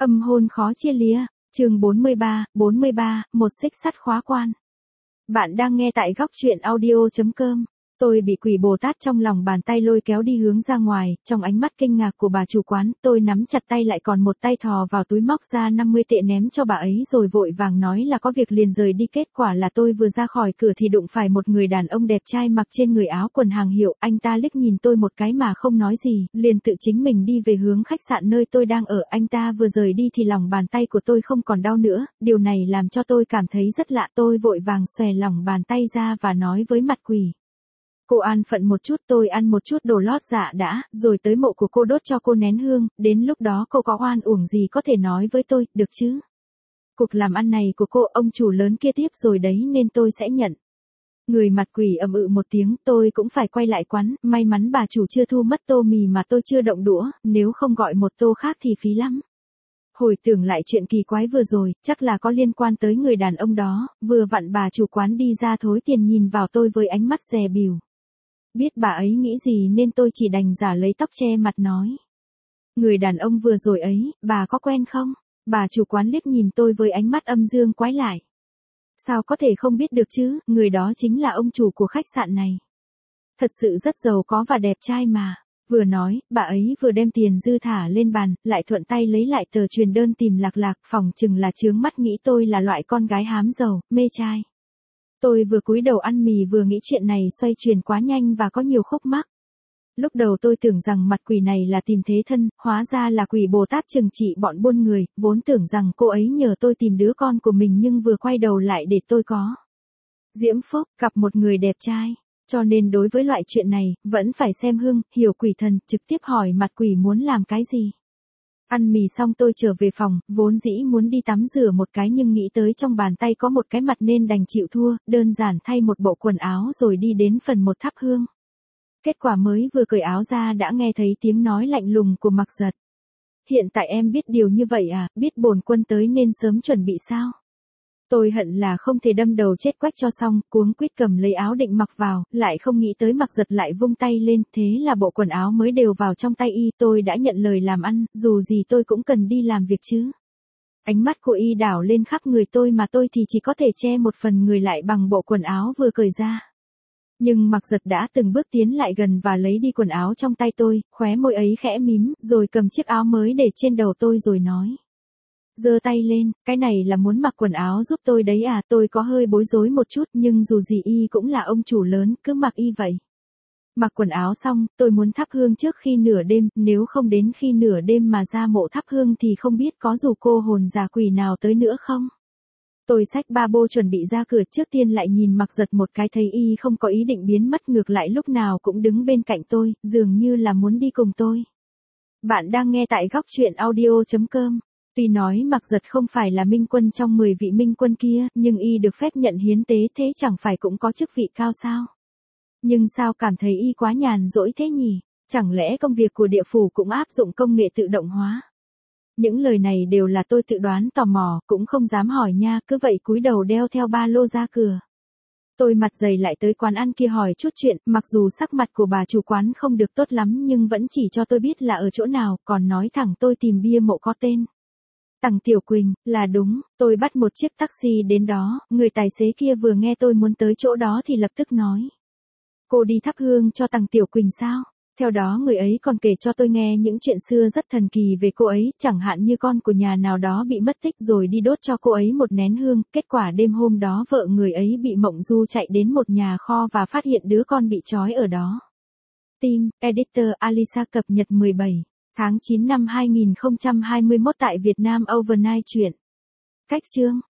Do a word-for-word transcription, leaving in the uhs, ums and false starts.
Âm hôn khó chia lìa, chương bốn mươi ba, bốn mươi ba, một xích sắt khóa quan. Bạn đang nghe tại góc truyện audio chấm com. Tôi bị quỷ Bồ Tát trong lòng bàn tay lôi kéo đi hướng ra ngoài, trong ánh mắt kinh ngạc của bà chủ quán, tôi nắm chặt tay lại còn một tay thò vào túi móc ra năm mươi tệ ném cho bà ấy rồi vội vàng nói là có việc liền rời đi. Kết quả là tôi vừa ra khỏi cửa thì đụng phải một người đàn ông đẹp trai mặc trên người áo quần hàng hiệu, anh ta liếc nhìn tôi một cái mà không nói gì, liền tự chính mình đi về hướng khách sạn nơi tôi đang ở. Anh ta vừa rời đi thì lòng bàn tay của tôi không còn đau nữa, điều này làm cho tôi cảm thấy rất lạ. Tôi vội vàng xòe lòng bàn tay ra và nói với mặt quỷ: "Cô an phận một chút, tôi ăn một chút đồ lót dạ đã, rồi tới mộ của cô đốt cho cô nén hương, đến lúc đó cô có oan uổng gì có thể nói với tôi, được chứ? Cuộc làm ăn này của cô ông chủ lớn kia tiếp rồi đấy nên tôi sẽ nhận." Người mặt quỷ ậm ừ một tiếng, tôi cũng phải quay lại quán, may mắn bà chủ chưa thu mất tô mì mà tôi chưa động đũa, nếu không gọi một tô khác thì phí lắm. Hồi tưởng lại chuyện kỳ quái vừa rồi, chắc là có liên quan tới người đàn ông đó, vừa vặn bà chủ quán đi ra thối tiền nhìn vào tôi với ánh mắt dè bỉu. Biết bà ấy nghĩ gì nên tôi chỉ đành giả lấy tóc che mặt nói: "Người đàn ông vừa rồi ấy, bà có quen không?" Bà chủ quán liếc nhìn tôi với ánh mắt âm dương quái lại. "Sao có thể không biết được chứ, người đó chính là ông chủ của khách sạn này. Thật sự rất giàu có và đẹp trai mà." Vừa nói, bà ấy vừa đem tiền dư thả lên bàn, lại thuận tay lấy lại tờ truyền đơn tìm Lạc Lạc, phỏng chừng là chướng mắt nghĩ tôi là loại con gái hám giàu, mê trai. Tôi vừa cúi đầu ăn mì vừa nghĩ chuyện này xoay chuyển quá nhanh và có nhiều khúc mắc. Lúc đầu tôi tưởng rằng mặt quỷ này là tìm thế thân, hóa ra là quỷ Bồ Tát trừng trị bọn buôn người, vốn tưởng rằng cô ấy nhờ tôi tìm đứa con của mình nhưng vừa quay đầu lại để tôi có diễm phúc, gặp một người đẹp trai. Cho nên đối với loại chuyện này, vẫn phải xem hương, hiểu quỷ thần, trực tiếp hỏi mặt quỷ muốn làm cái gì. Ăn mì xong tôi trở về phòng, vốn dĩ muốn đi tắm rửa một cái nhưng nghĩ tới trong bàn tay có một cái mặt nên đành chịu thua, đơn giản thay một bộ quần áo rồi đi đến phần một thắp hương. Kết quả mới vừa cởi áo ra đã nghe thấy tiếng nói lạnh lùng của Mặc Giật: "Hiện tại em biết điều như vậy à, biết bổn quân tới nên sớm chuẩn bị sao?" Tôi hận là không thể đâm đầu chết quách cho xong, cuống quýt cầm lấy áo định mặc vào, lại không nghĩ tới Mặc Giật lại vung tay lên, thế là bộ quần áo mới đều vào trong tay y. Tôi đã nhận lời làm ăn, dù gì tôi cũng cần đi làm việc chứ. Ánh mắt của y đảo lên khắp người tôi mà tôi thì chỉ có thể che một phần người lại bằng bộ quần áo vừa cởi ra. Nhưng Mặc Giật đã từng bước tiến lại gần và lấy đi quần áo trong tay tôi, khóe môi ấy khẽ mím, rồi cầm chiếc áo mới để trên đầu tôi rồi nói: "Giơ tay lên, cái này là muốn mặc quần áo giúp tôi đấy à?" Tôi có hơi bối rối một chút nhưng dù gì y cũng là ông chủ lớn, cứ mặc y vậy. Mặc quần áo xong, tôi muốn thắp hương trước khi nửa đêm, nếu không đến khi nửa đêm mà ra mộ thắp hương thì không biết có dù cô hồn già quỷ nào tới nữa không. Tôi xách ba bô chuẩn bị ra cửa, trước tiên lại nhìn Mặc Giật một cái thấy y không có ý định biến mất, ngược lại lúc nào cũng đứng bên cạnh tôi, dường như là muốn đi cùng tôi. Bạn đang nghe tại góc truyện audio chấm com. Tuy nói Mặc Giật không phải là minh quân trong mười vị minh quân kia, nhưng y được phép nhận hiến tế, thế chẳng phải cũng có chức vị cao sao? Nhưng sao cảm thấy y quá nhàn rỗi thế nhỉ? Chẳng lẽ công việc của địa phủ cũng áp dụng công nghệ tự động hóa? Những lời này đều là tôi tự đoán, tò mò, cũng không dám hỏi nha, cứ vậy cúi đầu đeo theo ba lô ra cửa. Tôi mặt dày lại tới quán ăn kia hỏi chút chuyện, mặc dù sắc mặt của bà chủ quán không được tốt lắm nhưng vẫn chỉ cho tôi biết là ở chỗ nào, còn nói thẳng tôi tìm bia mộ có tên Tằng Tiểu Quỳnh, là đúng. Tôi bắt một chiếc taxi đến đó, người tài xế kia vừa nghe tôi muốn tới chỗ đó thì lập tức nói: "Cô đi thắp hương cho Tằng Tiểu Quỳnh sao?" Theo đó người ấy còn kể cho tôi nghe những chuyện xưa rất thần kỳ về cô ấy, chẳng hạn như con của nhà nào đó bị mất tích rồi đi đốt cho cô ấy một nén hương, kết quả đêm hôm đó vợ người ấy bị mộng du chạy đến một nhà kho và phát hiện đứa con bị trói ở đó. Team, Editor Alisa cập nhật mười bảy tháng chín năm hai nghìn không trăm hai mươi mốt tại Việt Nam Overnight truyện. Cách chương